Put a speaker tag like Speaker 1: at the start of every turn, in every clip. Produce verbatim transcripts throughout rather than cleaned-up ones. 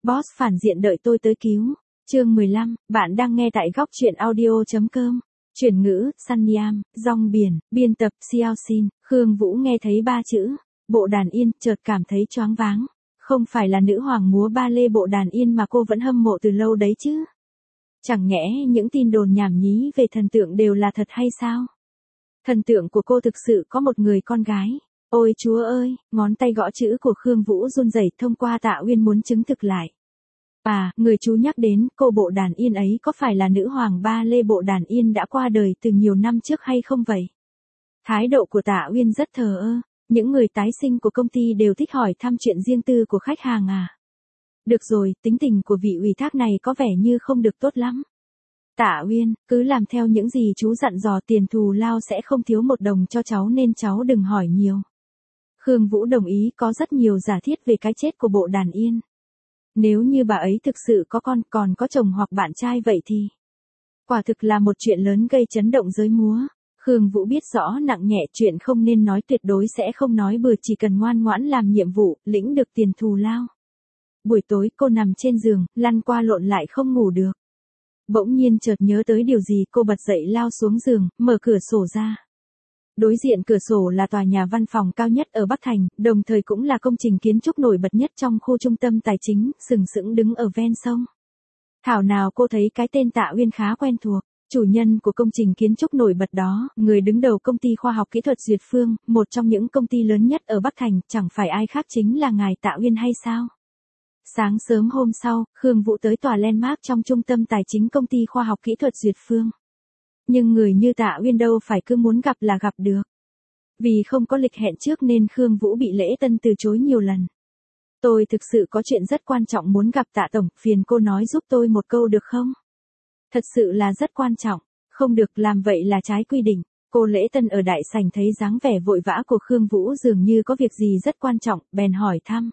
Speaker 1: Boss phản diện đợi tôi tới cứu. Chương mười lăm, bạn đang nghe tại góc truyện audio.com. Chuyển ngữ, Sunnyam, Rong Biển, biên tập, Xiao Xin. Khương Vũ nghe thấy ba chữ, bộ đàn yên, chợt cảm thấy choáng váng. Không phải là nữ hoàng múa ba lê bộ đàn yên mà cô vẫn hâm mộ từ lâu đấy chứ. Chẳng nhẽ những tin đồn nhảm nhí về thần tượng đều là thật hay sao? Thần tượng của cô thực sự có một người con gái. Ôi chúa ơi, ngón tay gõ chữ của Khương Vũ run rẩy thông qua Tạ Uyên muốn chứng thực lại. À, người chú nhắc đến, cô bộ đàn yên ấy có phải là nữ hoàng ba lê bộ đàn yên đã qua đời từ nhiều năm trước hay không vậy? Thái độ của Tạ Uyên rất thờ ơ, những người tái sinh của công ty đều thích hỏi thăm chuyện riêng tư của khách hàng à. Được rồi, tính tình của vị ủy thác này có vẻ như không được tốt lắm. Tạ Uyên, cứ làm theo những gì chú dặn dò, tiền thù lao sẽ không thiếu một đồng cho cháu nên cháu đừng hỏi nhiều. Khương Vũ đồng ý, có rất nhiều giả thiết về cái chết của bộ đàn yên. Nếu như bà ấy thực sự có con, còn có chồng hoặc bạn trai vậy thì quả thực là một chuyện lớn gây chấn động giới múa. Khương Vũ biết rõ nặng nhẹ, chuyện không nên nói tuyệt đối sẽ không nói bừa, chỉ cần ngoan ngoãn làm nhiệm vụ, lĩnh được tiền thù lao. Buổi tối cô nằm trên giường, lăn qua lộn lại không ngủ được. Bỗng nhiên chợt nhớ tới điều gì, cô bật dậy lao xuống giường, mở cửa sổ ra. Đối diện cửa sổ là tòa nhà văn phòng cao nhất ở Bắc Thành, đồng thời cũng là công trình kiến trúc nổi bật nhất trong khu trung tâm tài chính, sừng sững đứng ở ven sông. Thảo nào cô thấy cái tên Tạ Uyên khá quen thuộc, chủ nhân của công trình kiến trúc nổi bật đó, người đứng đầu công ty khoa học kỹ thuật Duyệt Phương, một trong những công ty lớn nhất ở Bắc Thành, chẳng phải ai khác chính là ngài Tạ Uyên hay sao? Sáng sớm hôm sau, Khương Vũ tới tòa landmark trong trung tâm tài chính công ty khoa học kỹ thuật Duyệt Phương. Nhưng người như Tạ Uyên đâu phải cứ muốn gặp là gặp được. Vì không có lịch hẹn trước nên Khương Vũ bị lễ tân từ chối nhiều lần. Tôi thực sự có chuyện rất quan trọng muốn gặp Tạ Tổng, phiền cô nói giúp tôi một câu được không? Thật sự là rất quan trọng, không được làm vậy là trái quy định. Cô lễ tân ở đại sảnh thấy dáng vẻ vội vã của Khương Vũ dường như có việc gì rất quan trọng, bèn hỏi thăm.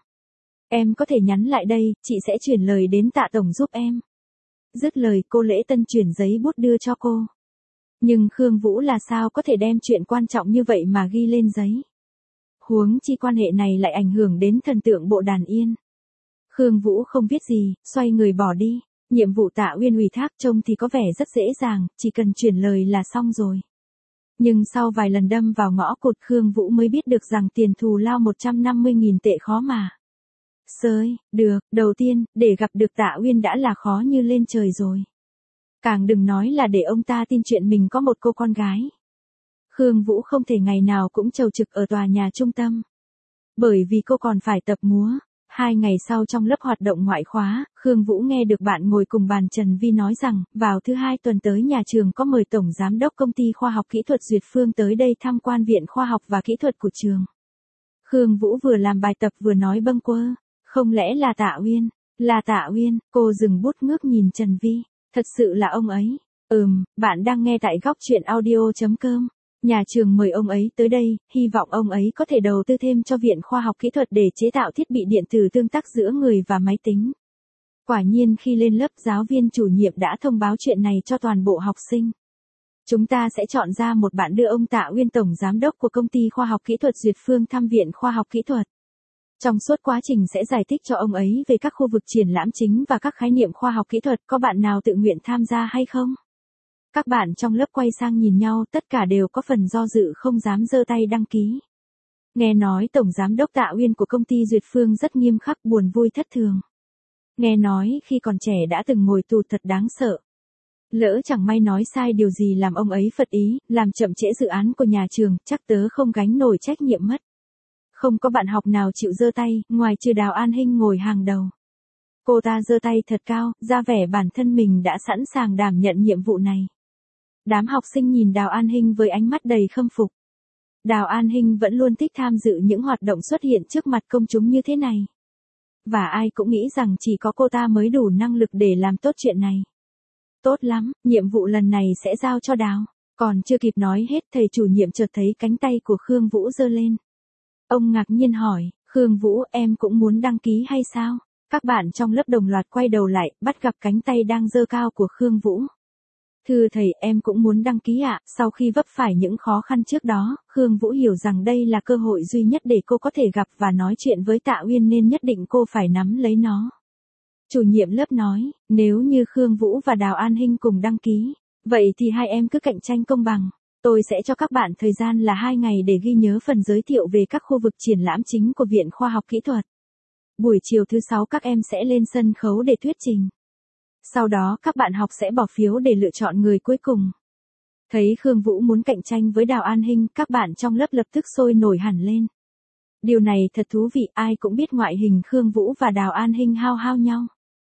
Speaker 1: Em có thể nhắn lại đây, chị sẽ chuyển lời đến Tạ Tổng giúp em. Dứt lời cô lễ tân chuyển giấy bút đưa cho cô. Nhưng Khương Vũ là sao có thể đem chuyện quan trọng như vậy mà ghi lên giấy. Huống chi quan hệ này lại ảnh hưởng đến thần tượng bộ đàn yên. Khương Vũ không biết gì, xoay người bỏ đi. Nhiệm vụ Tạ Uyên ủy thác trông thì có vẻ rất dễ dàng, chỉ cần chuyển lời là xong rồi. Nhưng sau vài lần đâm vào ngõ cụt, Khương Vũ mới biết được rằng tiền thù lao một trăm năm mươi nghìn tệ khó mà. Sơi, được, đầu tiên, để gặp được Tạ Uyên đã là khó như lên trời rồi. Càng đừng nói là để ông ta tin chuyện mình có một cô con gái. Khương Vũ không thể ngày nào cũng chầu trực ở tòa nhà trung tâm. Bởi vì cô còn phải tập múa. Hai ngày sau trong lớp hoạt động ngoại khóa, Khương Vũ nghe được bạn ngồi cùng bàn Trần Vi nói rằng, vào thứ hai tuần tới nhà trường có mời Tổng Giám đốc Công ty Khoa học Kỹ thuật Duyệt Phương tới đây tham quan Viện Khoa học và Kỹ thuật của trường. Khương Vũ vừa làm bài tập vừa nói bâng quơ, không lẽ là Tạ Uyên? Là Tạ Uyên, cô dừng bút ngước nhìn Trần Vi. Thật sự là ông ấy. Ừm, bạn đang nghe tại góc truyện audio.com. Nhà trường mời ông ấy tới đây, hy vọng ông ấy có thể đầu tư thêm cho Viện Khoa học Kỹ thuật để chế tạo thiết bị điện tử tương tác giữa người và máy tính. Quả nhiên khi lên lớp, giáo viên chủ nhiệm đã thông báo chuyện này cho toàn bộ học sinh. Chúng ta sẽ chọn ra một bạn đưa ông Tạ Uyên, Tổng Giám đốc của Công ty Khoa học Kỹ thuật Duyệt Phương thăm Viện Khoa học Kỹ thuật. Trong suốt quá trình sẽ giải thích cho ông ấy về các khu vực triển lãm chính và các khái niệm khoa học kỹ thuật. Có bạn nào tự nguyện tham gia hay không? Các bạn trong lớp quay sang nhìn nhau, tất cả đều có phần do dự không dám giơ tay đăng ký. Nghe nói Tổng Giám đốc Tạ Uyên của công ty Duyệt Phương rất nghiêm khắc, buồn vui thất thường. Nghe nói khi còn trẻ đã từng ngồi tù, thật đáng sợ. Lỡ chẳng may nói sai điều gì làm ông ấy phật ý, làm chậm trễ dự án của nhà trường, chắc tớ không gánh nổi trách nhiệm mất. Không có bạn học nào chịu giơ tay, ngoài trừ Đào An Hinh ngồi hàng đầu. Cô ta giơ tay thật cao, ra vẻ bản thân mình đã sẵn sàng đảm nhận nhiệm vụ này. Đám học sinh nhìn Đào An Hinh với ánh mắt đầy khâm phục. Đào An Hinh vẫn luôn thích tham dự những hoạt động xuất hiện trước mặt công chúng như thế này. Và ai cũng nghĩ rằng chỉ có cô ta mới đủ năng lực để làm tốt chuyện này. Tốt lắm, nhiệm vụ lần này sẽ giao cho Đào. Còn chưa kịp nói hết, thầy chủ nhiệm chợt thấy cánh tay của Khương Vũ giơ lên. Ông ngạc nhiên hỏi, Khương Vũ, em cũng muốn đăng ký hay sao? Các bạn trong lớp đồng loạt quay đầu lại, bắt gặp cánh tay đang giơ cao của Khương Vũ. Thưa thầy, em cũng muốn đăng ký ạ. Sau khi vấp phải những khó khăn trước đó, Khương Vũ hiểu rằng đây là cơ hội duy nhất để cô có thể gặp và nói chuyện với Tạ Uyên nên nhất định cô phải nắm lấy nó. Chủ nhiệm lớp nói, nếu như Khương Vũ và Đào An Hinh cùng đăng ký, vậy thì hai em cứ cạnh tranh công bằng. Tôi sẽ cho các bạn thời gian là hai ngày để ghi nhớ phần giới thiệu về các khu vực triển lãm chính của Viện Khoa học Kỹ thuật. Buổi chiều thứ sáu các em sẽ lên sân khấu để thuyết trình. Sau đó các bạn học sẽ bỏ phiếu để lựa chọn người cuối cùng. Thấy Khương Vũ muốn cạnh tranh với Đào An Hinh, các bạn trong lớp lập tức sôi nổi hẳn lên. Điều này thật thú vị, ai cũng biết ngoại hình Khương Vũ và Đào An Hinh hao hao nhau.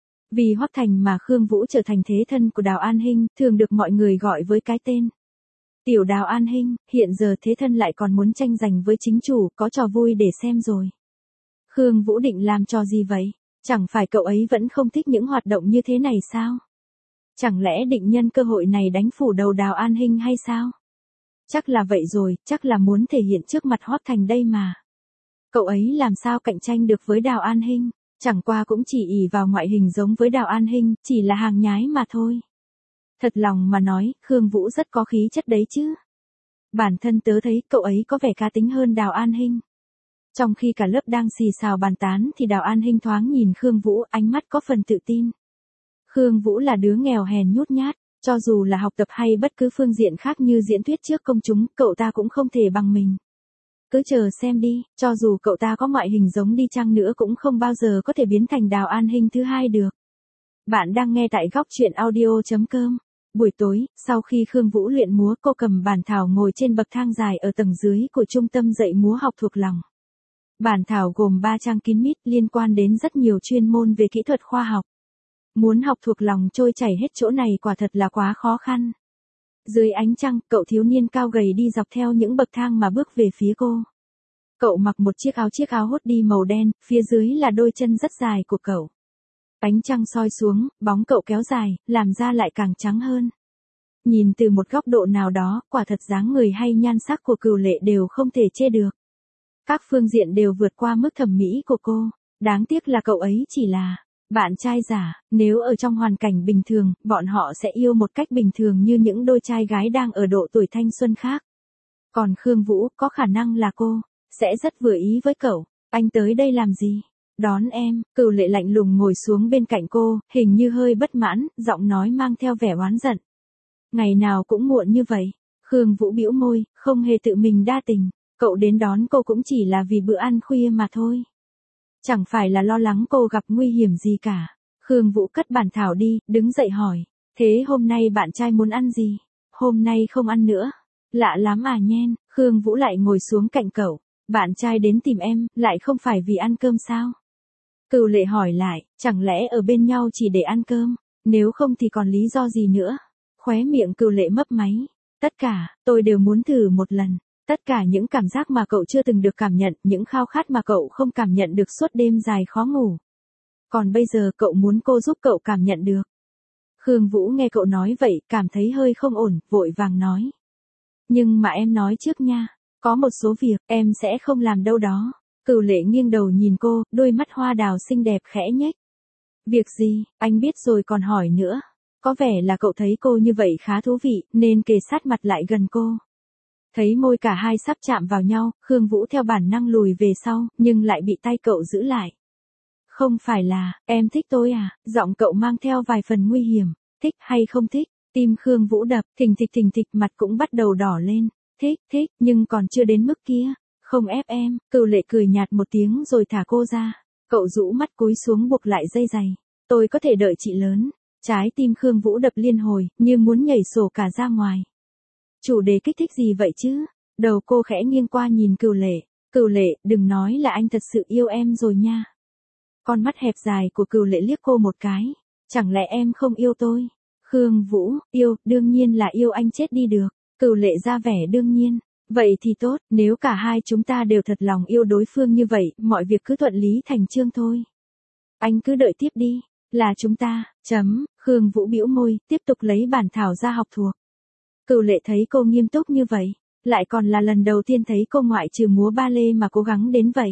Speaker 1: Vì Hoắc Thành mà Khương Vũ trở thành thế thân của Đào An Hinh, thường được mọi người gọi với cái tên Tiểu Đào An Hinh. Hiện giờ thế thân lại còn muốn tranh giành với chính chủ, có trò vui để xem rồi. Khương Vũ định làm trò gì vậy? Chẳng phải cậu ấy vẫn không thích những hoạt động như thế này sao? Chẳng lẽ định nhân cơ hội này đánh phủ đầu Đào An Hinh hay sao? Chắc là vậy rồi, chắc là muốn thể hiện trước mặt Hoắc Thành đây mà. Cậu ấy làm sao cạnh tranh được với Đào An Hinh? Chẳng qua cũng chỉ ỷ vào ngoại hình giống với Đào An Hinh, chỉ là hàng nhái mà thôi. Thật lòng mà nói, Khương Vũ rất có khí chất đấy chứ. Bản thân tớ thấy cậu ấy có vẻ cá tính hơn Đào An Hinh. Trong khi cả lớp đang xì xào bàn tán thì Đào An Hinh thoáng nhìn Khương Vũ, ánh mắt có phần tự tin. Khương Vũ là đứa nghèo hèn nhút nhát, cho dù là học tập hay bất cứ phương diện khác như diễn thuyết trước công chúng, cậu ta cũng không thể bằng mình. Cứ chờ xem đi, cho dù cậu ta có ngoại hình giống đi chăng nữa cũng không bao giờ có thể biến thành Đào An Hinh thứ hai được. Bạn đang nghe tại góc truyện audio chấm com. Buổi tối, sau khi Khương Vũ luyện múa, cô cầm bản thảo ngồi trên bậc thang dài ở tầng dưới của trung tâm dạy múa học thuộc lòng. Bản thảo gồm ba trang kín mít liên quan đến rất nhiều chuyên môn về kỹ thuật khoa học. Muốn học thuộc lòng trôi chảy hết chỗ này quả thật là quá khó khăn. Dưới ánh trăng, cậu thiếu niên cao gầy đi dọc theo những bậc thang mà bước về phía cô. Cậu mặc một chiếc áo chiếc áo hốt đi màu đen, phía dưới là đôi chân rất dài của cậu. Ánh trăng soi xuống, bóng cậu kéo dài, làm da lại càng trắng hơn. Nhìn từ một góc độ nào đó, quả thật dáng người hay nhan sắc của Cửu Lệ đều không thể chê được. Các phương diện đều vượt qua mức thẩm mỹ của cô. Đáng tiếc là cậu ấy chỉ là bạn trai giả. Nếu ở trong hoàn cảnh bình thường, bọn họ sẽ yêu một cách bình thường như những đôi trai gái đang ở độ tuổi thanh xuân khác. Còn Khương Vũ, có khả năng là cô sẽ rất vừa ý với cậu. Anh tới đây làm gì? Đón em. Cửu Lệ lạnh lùng ngồi xuống bên cạnh cô, hình như hơi bất mãn, giọng nói mang theo vẻ oán giận. Ngày nào cũng muộn như vậy. Khương Vũ bĩu môi, không hề tự mình đa tình. Cậu đến đón cô cũng chỉ là vì bữa ăn khuya mà thôi. Chẳng phải là lo lắng cô gặp nguy hiểm gì cả. Khương Vũ cất bản thảo đi, đứng dậy hỏi. Thế hôm nay bạn trai muốn ăn gì? Hôm nay không ăn nữa. Lạ lắm à nhen. Khương Vũ lại ngồi xuống cạnh cậu. Bạn trai đến tìm em, lại không phải vì ăn cơm sao? Cửu Lệ hỏi lại, chẳng lẽ ở bên nhau chỉ để ăn cơm? Nếu không thì còn lý do gì nữa? Khóe miệng Cửu Lệ mấp máy. Tất cả, tôi đều muốn thử một lần. Tất cả những cảm giác mà cậu chưa từng được cảm nhận, những khao khát mà cậu không cảm nhận được suốt đêm dài khó ngủ. Còn bây giờ cậu muốn cô giúp cậu cảm nhận được. Khương Vũ nghe cậu nói vậy, cảm thấy hơi không ổn, vội vàng nói. Nhưng mà em nói trước nha, có một số việc, em sẽ không làm đâu đó. Cửu Lệ nghiêng đầu nhìn cô, đôi mắt hoa đào xinh đẹp khẽ nhếch. Việc gì, anh biết rồi còn hỏi nữa. Có vẻ là cậu thấy cô như vậy khá thú vị, nên kề sát mặt lại gần cô. Thấy môi cả hai sắp chạm vào nhau, Khương Vũ theo bản năng lùi về sau, nhưng lại bị tay cậu giữ lại. Không phải là, em thích tôi à? Giọng cậu mang theo vài phần nguy hiểm. Thích hay không thích? Tim Khương Vũ đập, thình thịch thình thịch, mặt cũng bắt đầu đỏ lên. Thích, thích, nhưng còn chưa đến mức kia. Không ép em. Cửu Lệ cười nhạt một tiếng rồi thả cô ra. Cậu rũ mắt cúi xuống buộc lại dây giày. Tôi có thể đợi chị lớn. Trái tim Khương Vũ đập liên hồi, như muốn nhảy sổ cả ra ngoài. Chủ đề kích thích gì vậy chứ? Đầu cô khẽ nghiêng qua nhìn Cửu Lệ. Cửu Lệ, đừng nói là anh thật sự yêu em rồi nha. Con mắt hẹp dài của Cửu Lệ liếc cô một cái. Chẳng lẽ em không yêu tôi? Khương Vũ, yêu, đương nhiên là yêu anh chết đi được. Cửu Lệ ra vẻ đương nhiên. Vậy thì tốt, nếu cả hai chúng ta đều thật lòng yêu đối phương như vậy, mọi việc cứ thuận lý thành chương thôi. Anh cứ đợi tiếp đi. Là chúng ta, chấm. Khương Vũ bĩu môi, tiếp tục lấy bản thảo ra học thuộc. Cửu Lệ thấy cô nghiêm túc như vậy, lại còn là lần đầu tiên thấy cô ngoại trừ múa ba lê mà cố gắng đến vậy.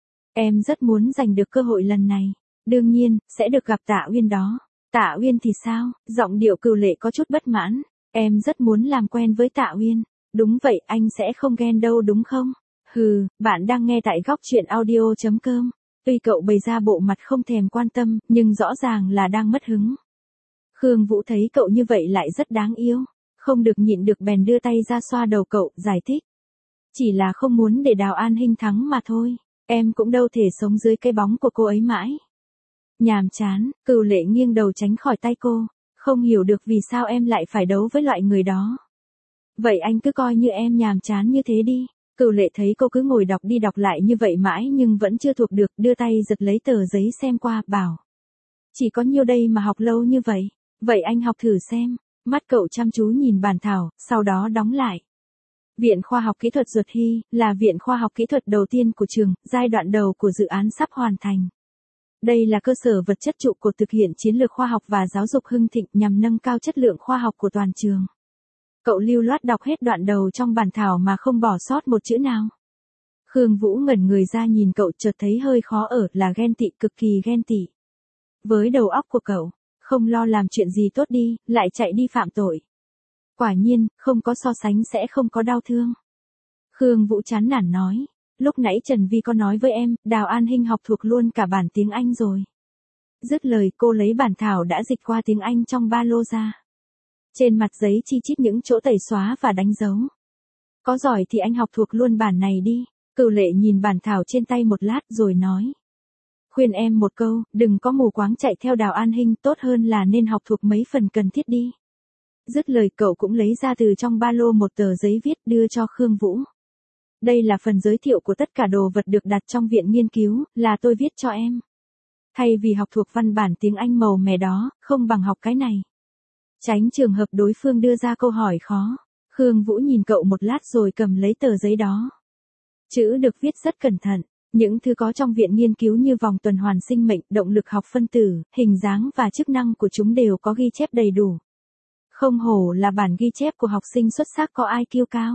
Speaker 1: Em rất muốn giành được cơ hội lần này. Đương nhiên, sẽ được gặp Tạ Uyên đó. Tạ Uyên thì sao? Giọng điệu Cửu Lệ có chút bất mãn. Em rất muốn làm quen với Tạ Uyên. Đúng vậy, anh sẽ không ghen đâu đúng không? Hừ, bạn đang nghe tại góc truyện audio chấm com. Tuy cậu bày ra bộ mặt không thèm quan tâm, nhưng rõ ràng là đang mất hứng. Khương Vũ thấy cậu như vậy lại rất đáng yêu, không được nhịn được bèn đưa tay ra xoa đầu cậu, giải thích. Chỉ là không muốn để Đào An Hinh thắng mà thôi, em cũng đâu thể sống dưới cái bóng của cô ấy mãi. Nhàm chán, Cửu Lệ nghiêng đầu tránh khỏi tay cô, không hiểu được vì sao em lại phải đấu với loại người đó. Vậy anh cứ coi như em nhàm chán như thế đi. Cửu Lệ thấy cô cứ ngồi đọc đi đọc lại như vậy mãi nhưng vẫn chưa thuộc được, đưa tay giật lấy tờ giấy xem qua, bảo. Chỉ có nhiêu đây mà học lâu như vậy, vậy anh học thử xem. Mắt cậu chăm chú nhìn bản thảo, sau đó đóng lại. Viện Khoa học Kỹ thuật Duật Hy, là viện khoa học kỹ thuật đầu tiên của trường, giai đoạn đầu của dự án sắp hoàn thành. Đây là cơ sở vật chất trụ cột thực hiện chiến lược khoa học và giáo dục hưng thịnh nhằm nâng cao chất lượng khoa học của toàn trường. Cậu lưu loát đọc hết đoạn đầu trong bản thảo mà không bỏ sót một chữ nào. Khương Vũ ngẩn người ra nhìn cậu, chợt thấy hơi khó ở, là ghen tị, cực kỳ ghen tị. Với đầu óc của cậu, không lo làm chuyện gì tốt đi, lại chạy đi phạm tội. Quả nhiên, không có so sánh sẽ không có đau thương. Khương Vũ chán nản nói, lúc nãy Trần Vi có nói với em, Đào An Hinh học thuộc luôn cả bản tiếng Anh rồi. Dứt lời cô lấy bản thảo đã dịch qua tiếng Anh trong ba lô ra. Trên mặt giấy chi chít những chỗ tẩy xóa và đánh dấu. Có giỏi thì anh học thuộc luôn bản này đi. Cửu Lệ nhìn bản thảo trên tay một lát rồi nói. Khuyên em một câu, đừng có mù quáng chạy theo Đào An Hinh, tốt hơn là nên học thuộc mấy phần cần thiết đi. Dứt lời cậu cũng lấy ra từ trong ba lô một tờ giấy viết đưa cho Khương Vũ. Đây là phần giới thiệu của tất cả đồ vật được đặt trong viện nghiên cứu, là tôi viết cho em. Thay vì học thuộc văn bản tiếng Anh màu mè đó, không bằng học cái này. Tránh trường hợp đối phương đưa ra câu hỏi khó. Khương Vũ nhìn cậu một lát rồi cầm lấy tờ giấy đó. Chữ được viết rất cẩn thận. Những thứ có trong viện nghiên cứu như vòng tuần hoàn sinh mệnh, động lực học phân tử, hình dáng và chức năng của chúng đều có ghi chép đầy đủ. Không hổ là bản ghi chép của học sinh xuất sắc có i kiu cao.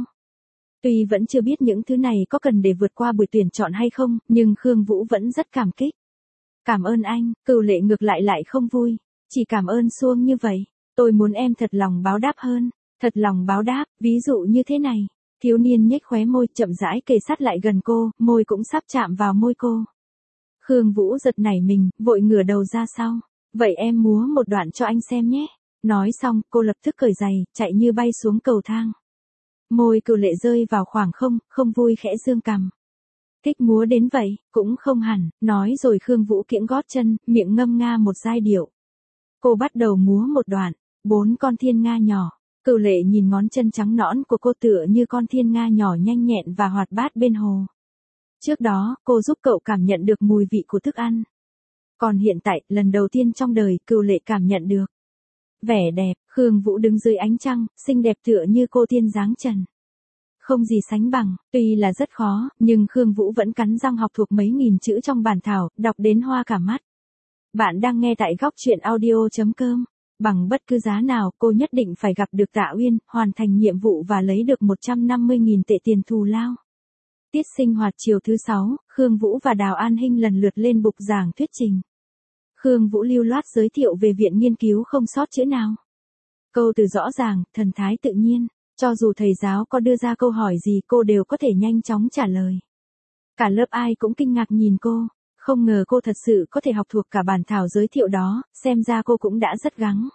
Speaker 1: Tuy vẫn chưa biết những thứ này có cần để vượt qua buổi tuyển chọn hay không, nhưng Khương Vũ vẫn rất cảm kích. Cảm ơn anh. Cửu Lệ ngược lại lại không vui. Chỉ cảm ơn suông như vậy. Tôi muốn em thật lòng báo đáp hơn. Thật lòng báo đáp, ví dụ như thế này. Thiếu niên nhếch khóe môi, chậm rãi kề sát lại gần cô, môi cũng sắp chạm vào môi cô. Khương Vũ giật nảy mình, vội ngửa đầu ra sau. Vậy em múa một đoạn cho anh xem nhé. Nói xong, cô lập tức cởi giày, chạy như bay xuống cầu thang. Môi Cửu Lệ rơi vào khoảng không, không vui khẽ dương cằm. Thích múa đến vậy, cũng không hẳn, nói rồi Khương Vũ kiễng gót chân, miệng ngâm nga một giai điệu. Cô bắt đầu múa một đoạn, bốn con thiên nga nhỏ. Cửu Lệ nhìn ngón chân trắng nõn của cô tựa như con thiên nga nhỏ nhanh nhẹn và hoạt bát bên hồ. Trước đó, cô giúp cậu cảm nhận được mùi vị của thức ăn. Còn hiện tại, lần đầu tiên trong đời, Cửu Lệ cảm nhận được vẻ đẹp. Khương Vũ đứng dưới ánh trăng, xinh đẹp tựa như cô tiên dáng trần. Không gì sánh bằng, tuy là rất khó, nhưng Khương Vũ vẫn cắn răng học thuộc mấy nghìn chữ trong bản thảo, đọc đến hoa cả mắt. Bạn đang nghe tại góc truyện audio chấm com. Bằng bất cứ giá nào, cô nhất định phải gặp được Tạ Uyên, hoàn thành nhiệm vụ và lấy được một trăm năm mươi nghìn tệ tiền thù lao. Tiết sinh hoạt chiều thứ sáu, Khương Vũ và Đào An Hinh lần lượt lên bục giảng thuyết trình. Khương Vũ lưu loát giới thiệu về viện nghiên cứu không sót chữ nào. Câu từ rõ ràng, thần thái tự nhiên, cho dù thầy giáo có đưa ra câu hỏi gì cô đều có thể nhanh chóng trả lời. Cả lớp ai cũng kinh ngạc nhìn cô, không ngờ cô thật sự có thể học thuộc cả bản thảo giới thiệu đó, xem ra cô cũng đã rất gắng.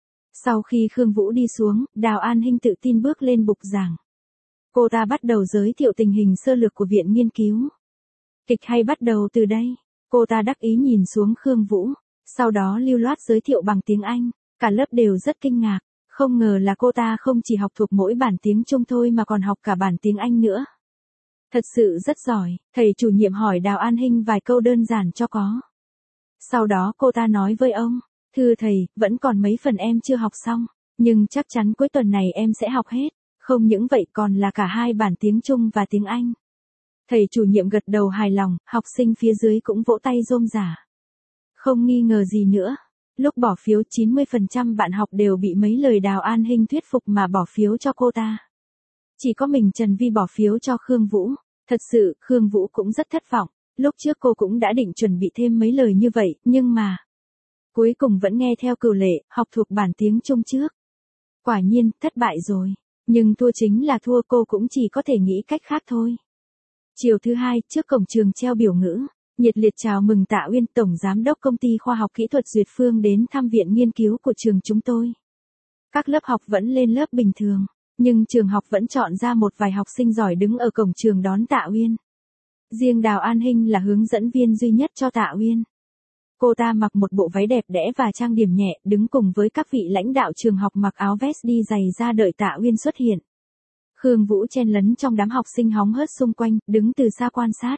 Speaker 1: Sau khi Khương Vũ đi xuống, Đào An Hinh tự tin bước lên bục giảng. Cô ta bắt đầu giới thiệu tình hình sơ lược của viện nghiên cứu. Kịch hay bắt đầu từ đây. Cô ta đắc ý nhìn xuống Khương Vũ, sau đó lưu loát giới thiệu bằng tiếng Anh, cả lớp đều rất kinh ngạc, không ngờ là cô ta không chỉ học thuộc mỗi bản tiếng Trung thôi mà còn học cả bản tiếng Anh nữa. Thật sự rất giỏi, thầy chủ nhiệm hỏi Đào An Hinh vài câu đơn giản cho có. Sau đó cô ta nói với ông, thưa thầy, vẫn còn mấy phần em chưa học xong, nhưng chắc chắn cuối tuần này em sẽ học hết, không những vậy còn là cả hai bản tiếng Trung và tiếng Anh. Thầy chủ nhiệm gật đầu hài lòng, học sinh phía dưới cũng vỗ tay rôm rả. Không nghi ngờ gì nữa, lúc bỏ phiếu chín mươi phần trăm bạn học đều bị mấy lời Đào An Hinh thuyết phục mà bỏ phiếu cho cô ta. Chỉ có mình Trần Vi bỏ phiếu cho Khương Vũ, thật sự Khương Vũ cũng rất thất vọng, lúc trước cô cũng đã định chuẩn bị thêm mấy lời như vậy, nhưng mà cuối cùng vẫn nghe theo Cửu Lệ, học thuộc bản tiếng Trung trước. Quả nhiên, thất bại rồi, nhưng thua chính là thua, cô cũng chỉ có thể nghĩ cách khác thôi. Chiều thứ hai, trước cổng trường treo biểu ngữ, Nhiệt liệt chào mừng Tạ Uyên, Tổng Giám đốc Công ty Khoa học Kỹ thuật Duyệt Phương đến thăm viện nghiên cứu của trường chúng tôi. Các lớp học vẫn lên lớp bình thường, nhưng trường học vẫn chọn ra một vài học sinh giỏi đứng ở cổng trường đón Tạ Uyên. Riêng Đào An Hinh là hướng dẫn viên duy nhất cho Tạ Uyên. Cô ta mặc một bộ váy đẹp đẽ và trang điểm nhẹ, đứng cùng với các vị lãnh đạo trường học mặc áo vest đi giày ra đợi Tạ Uyên xuất hiện. Khương Vũ chen lấn trong đám học sinh hóng hớt xung quanh, đứng từ xa quan sát.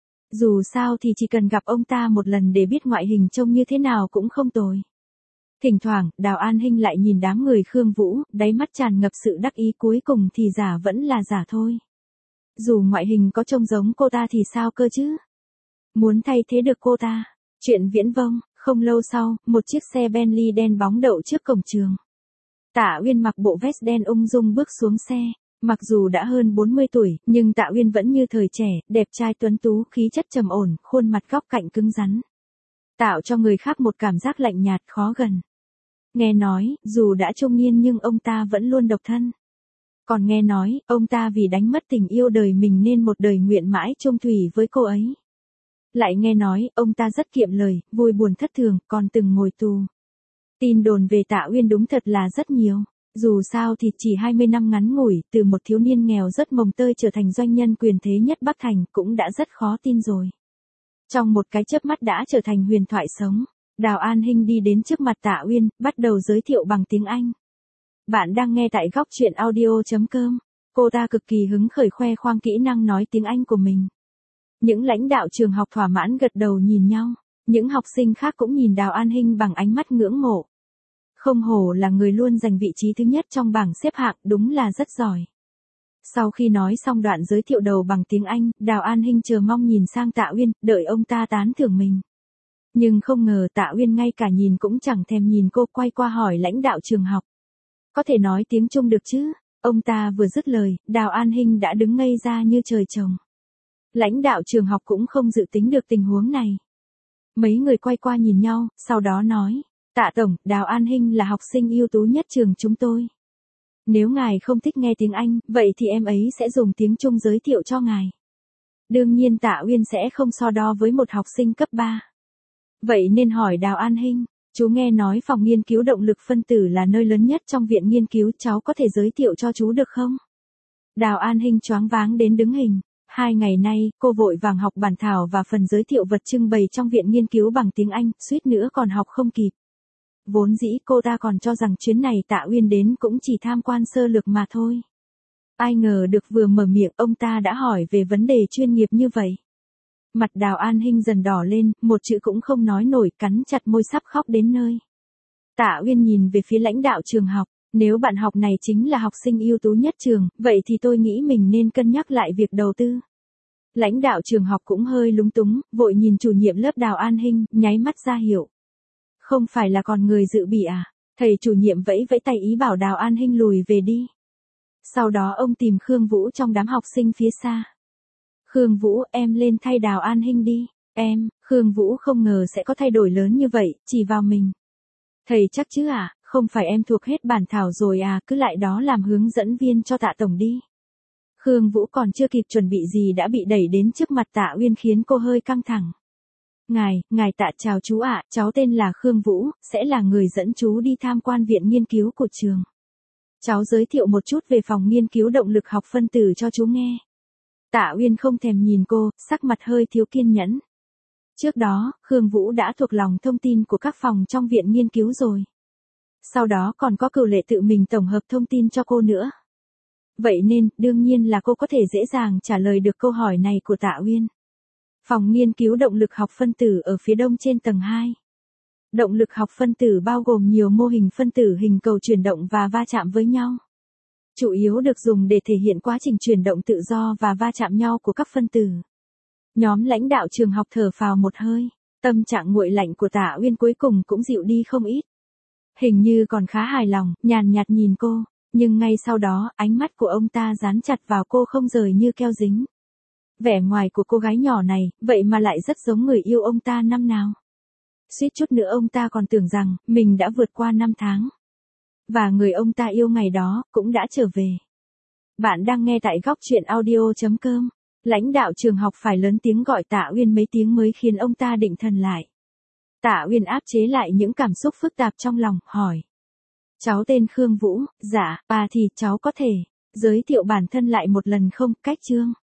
Speaker 1: Dù sao thì chỉ cần gặp ông ta một lần để biết ngoại hình trông như thế nào cũng không tồi. Thỉnh thoảng, Đào An Hinh lại nhìn đám người Khương Vũ, đáy mắt tràn ngập sự đắc ý, cuối cùng thì giả vẫn là giả thôi. Dù ngoại hình có trông giống cô ta thì sao cơ chứ? Muốn thay thế được cô ta. Chuyện viễn vông, không lâu sau, một chiếc xe Bentley đen bóng đậu trước cổng trường. Tạ Uyên mặc bộ vest đen ung dung bước xuống xe. Mặc dù đã hơn bốn mươi tuổi, nhưng Tạ Uyên vẫn như thời trẻ, đẹp trai tuấn tú, khí chất trầm ổn, khuôn mặt góc cạnh cứng rắn. Tạo cho người khác một cảm giác lạnh nhạt khó gần. Nghe nói, dù đã trung niên nhưng ông ta vẫn luôn độc thân. Còn nghe nói, ông ta vì đánh mất tình yêu đời mình nên một đời nguyện mãi chung thủy với cô ấy. Lại nghe nói, ông ta rất kiệm lời, vui buồn thất thường, còn từng ngồi tù. Tin đồn về Tạ Uyên đúng thật là rất nhiều. Dù sao thì chỉ hai mươi năm ngắn ngủi, từ một thiếu niên nghèo rất mồng tơi trở thành doanh nhân quyền thế nhất Bắc Thành cũng đã rất khó tin rồi. Trong một cái chớp mắt đã trở thành huyền thoại sống. Đào An Hinh đi đến trước mặt Tạ Uyên, bắt đầu giới thiệu bằng tiếng Anh. Bạn đang nghe tại góc truyện audio chấm com. Cô ta cực kỳ hứng khởi khoe khoang kỹ năng nói tiếng Anh của mình. Những lãnh đạo trường học thỏa mãn gật đầu nhìn nhau. Những học sinh khác cũng nhìn Đào An Hinh bằng ánh mắt ngưỡng mộ. Không hổ là người luôn giành vị trí thứ nhất trong bảng xếp hạng, đúng là rất giỏi. Sau khi nói xong đoạn giới thiệu đầu bằng tiếng Anh, Đào An Hinh chờ mong nhìn sang Tạ Uyên, đợi ông ta tán thưởng mình. Nhưng không ngờ Tạ Uyên ngay cả nhìn cũng chẳng thèm nhìn cô, quay qua hỏi lãnh đạo trường học. Có thể nói tiếng Trung được chứ? Ông ta vừa dứt lời, Đào An Hinh đã đứng ngây ra như trời trồng. Lãnh đạo trường học cũng không dự tính được tình huống này. Mấy người quay qua nhìn nhau, sau đó nói. Tạ Tổng, Đào An Hinh là học sinh ưu tú nhất trường chúng tôi. Nếu ngài không thích nghe tiếng Anh, vậy thì em ấy sẽ dùng tiếng Trung giới thiệu cho ngài. Đương nhiên Tạ Uyên sẽ không so đo với một học sinh cấp ba. Vậy nên hỏi Đào An Hinh, chú nghe nói phòng nghiên cứu động lực phân tử là nơi lớn nhất trong viện nghiên cứu, cháu có thể giới thiệu cho chú được không? Đào An Hinh choáng váng đến đứng hình. Hai ngày nay, cô vội vàng học bản thảo và phần giới thiệu vật trưng bày trong viện nghiên cứu bằng tiếng Anh, suýt nữa còn học không kịp. Vốn dĩ cô ta còn cho rằng chuyến này Tạ Uyên đến cũng chỉ tham quan sơ lược mà thôi. Ai ngờ được vừa mở miệng ông ta đã hỏi về vấn đề chuyên nghiệp như vậy. Mặt Đào An Hinh dần đỏ lên, một chữ cũng không nói nổi, cắn chặt môi sắp khóc đến nơi. Tạ Uyên nhìn về phía lãnh đạo trường học, nếu bạn học này chính là học sinh ưu tú nhất trường, vậy thì tôi nghĩ mình nên cân nhắc lại việc đầu tư. Lãnh đạo trường học cũng hơi lúng túng, vội nhìn chủ nhiệm lớp Đào An Hinh, nháy mắt ra hiệu. Không phải là còn người dự bị à? Thầy chủ nhiệm vẫy vẫy tay ý bảo Đào An Hinh lùi về đi. Sau đó ông tìm Khương Vũ trong đám học sinh phía xa. Khương Vũ, em lên thay Đào An Hinh đi. Em, Khương Vũ không ngờ sẽ có thay đổi lớn như vậy, chỉ vào mình. Thầy chắc chứ à, không phải em thuộc hết bản thảo rồi à, cứ lại đó làm hướng dẫn viên cho Tạ Tổng đi. Khương Vũ còn chưa kịp chuẩn bị gì đã bị đẩy đến trước mặt Tạ Uyên khiến cô hơi căng thẳng. Ngài, ngài Tạ chào chú ạ, cháu tên là Khương Vũ, sẽ là người dẫn chú đi tham quan viện nghiên cứu của trường. Cháu giới thiệu một chút về phòng nghiên cứu động lực học phân tử cho chú nghe. Tạ Uyên không thèm nhìn cô, sắc mặt hơi thiếu kiên nhẫn. Trước đó, Khương Vũ đã thuộc lòng thông tin của các phòng trong viện nghiên cứu rồi. Sau đó còn có Cửu Lệ tự mình tổng hợp thông tin cho cô nữa. Vậy nên, đương nhiên là cô có thể dễ dàng trả lời được câu hỏi này của Tạ Uyên. Phòng nghiên cứu động lực học phân tử ở phía đông trên tầng hai. Động lực học phân tử bao gồm nhiều mô hình phân tử hình cầu chuyển động và va chạm với nhau. Chủ yếu được dùng để thể hiện quá trình chuyển động tự do và va chạm nhau của các phân tử. Nhóm lãnh đạo trường học thở phào một hơi, tâm trạng nguội lạnh của Tạ Uyên cuối cùng cũng dịu đi không ít. Hình như còn khá hài lòng, nhàn nhạt nhìn cô, nhưng ngay sau đó, ánh mắt của ông ta dán chặt vào cô không rời như keo dính. Vẻ ngoài của cô gái nhỏ này, vậy mà lại rất giống người yêu ông ta năm nào. Suýt chút nữa ông ta còn tưởng rằng, mình đã vượt qua năm tháng. Và người ông ta yêu ngày đó, cũng đã trở về. Bạn đang nghe tại góc truyện audio chấm com. Lãnh đạo trường học phải lớn tiếng gọi Tạ Uyên mấy tiếng mới khiến ông ta định thần lại. Tạ Uyên áp chế lại những cảm xúc phức tạp trong lòng, hỏi. Cháu tên Khương Vũ, dạ, bà thì cháu có thể giới thiệu bản thân lại một lần không, cách Trương.